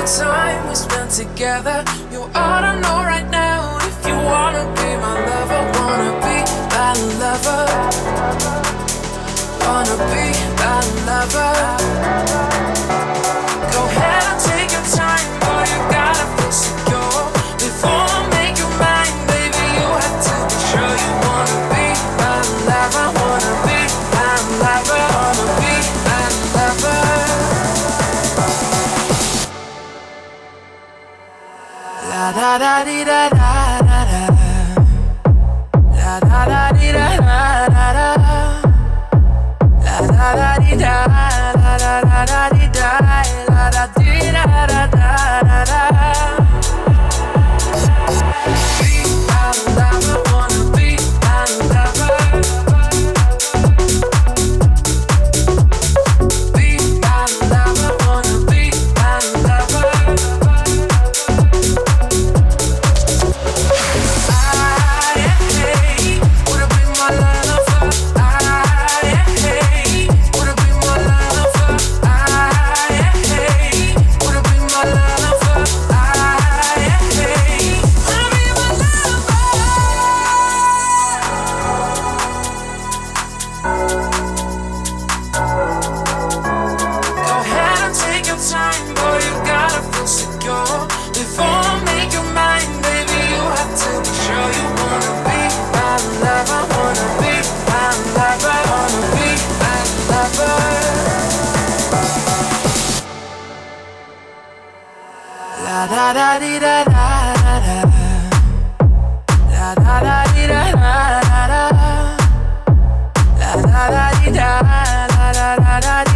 time we spent together. You ought to know right now. If you wanna be my lover, wanna be my lover, wanna be my lover. Go ahead and take your time, boy, you gotta feel secure. Before I make you mine, baby, you have to be sure you wanna be my lover, wanna be my lover, wanna be my lover. La da da dee da da da da. La da da dee da da da da. La da da dee da da da da da dee da. La da dee da da da da da. Be my lover, wanna be my lover. Be my lover, wanna be my lover. La da da dee da da da da. La da da dee da da da da. La da da dee da da da da da.